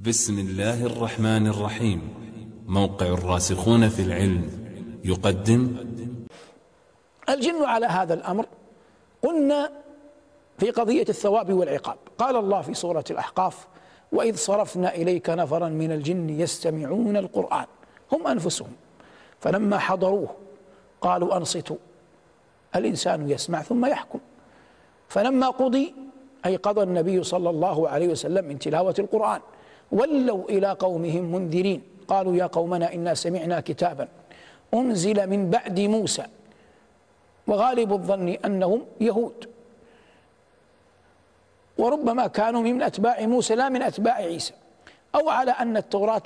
بسم الله الرحمن الرحيم. موقع الراسخون في العلم يقدم. الجن على هذا الأمر قلنا في قضية الثواب والعقاب. قال الله في سورة الأحقاف: وإذ صرفنا إليك نفرا من الجن يستمعون القرآن هم أنفسهم فلما حضروه قالوا أنصتوا الإنسان يسمع ثم يحكم. فلما قضي أي قضى النبي صلى الله عليه وسلم من تلاوة القرآن ولوا إلى قومهم منذرين قالوا يا قومنا إنا سمعنا كتابا أنزل من بعد موسى، وغالب الظن أنهم يهود، وربما كانوا من أتباع موسى لا من أتباع عيسى، أو على أن التوراة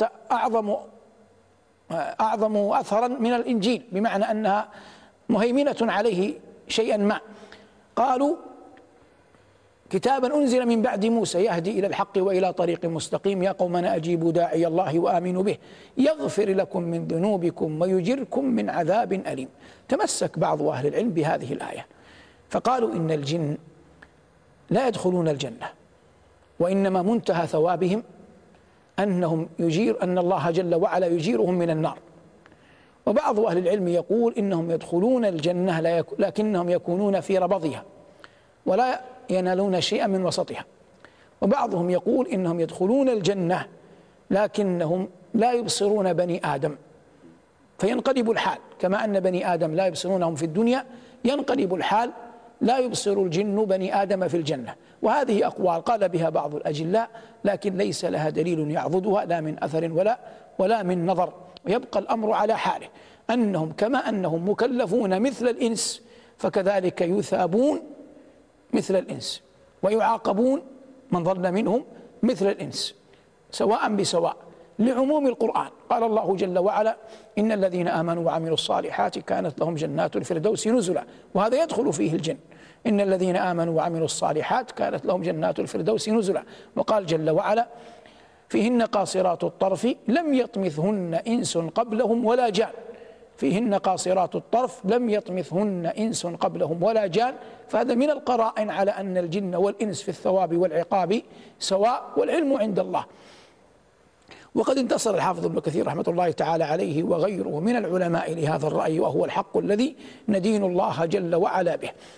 أعظم أثرا من الإنجيل، بمعنى أنها مهيمنة عليه شيئا ما. قالوا كتابا أنزل من بعد موسى يهدي إلى الحق وإلى طريق مستقيم يا قومنا أجيبوا داعي الله وآمنوا به يغفر لكم من ذنوبكم ويجركم من عذاب أليم. تمسك بعض أهل العلم بهذه الآية فقالوا إن الجن لا يدخلون الجنة، وإنما منتهى ثوابهم أن الله جل وعلا يجيرهم من النار. وبعض أهل العلم يقول إنهم يدخلون الجنة لكنهم يكونون في ربضها ولا ينالون شيئا من وسطها. وبعضهم يقول إنهم يدخلون الجنة لكنهم لا يبصرون بني آدم فينقلب الحال، كما أن بني آدم لا يبصرونهم في الدنيا ينقلب الحال لا يبصر الجن بني آدم في الجنة. وهذه أقوال قال بها بعض الأجلاء لكن ليس لها دليل يعضدها لا من أثر ولا من نظر، ويبقى الأمر على حاله أنهم كما أنهم مكلفون مثل الإنس فكذلك يثابون مثل الإنس ويعاقبون من ضل منهم مثل الإنس سواء بسواء، لعموم القرآن. قال الله جل وعلا: إن الذين آمنوا وعملوا الصالحات كانت لهم جنات الفردوس نزلا، وهذا يدخل فيه الجن. إن الذين آمنوا وعملوا الصالحات كانت لهم جنات الفردوس نزلا. وقال جل وعلا: فيهن قاصرات الطرف لم يطمثهن إنس قبلهم ولا جان. فيهن قاصرات الطرف لم يطمثهن إنس قبلهم ولا جان. فهذا من القرائن على أن الجن والإنس في الثواب والعقاب سواء، والعلم عند الله. وقد انتصر الحافظ ابن كثير رحمة الله تعالى عليه وغيره من العلماء لهذا الرأي، وهو الحق الذي ندين الله جل وعلا به.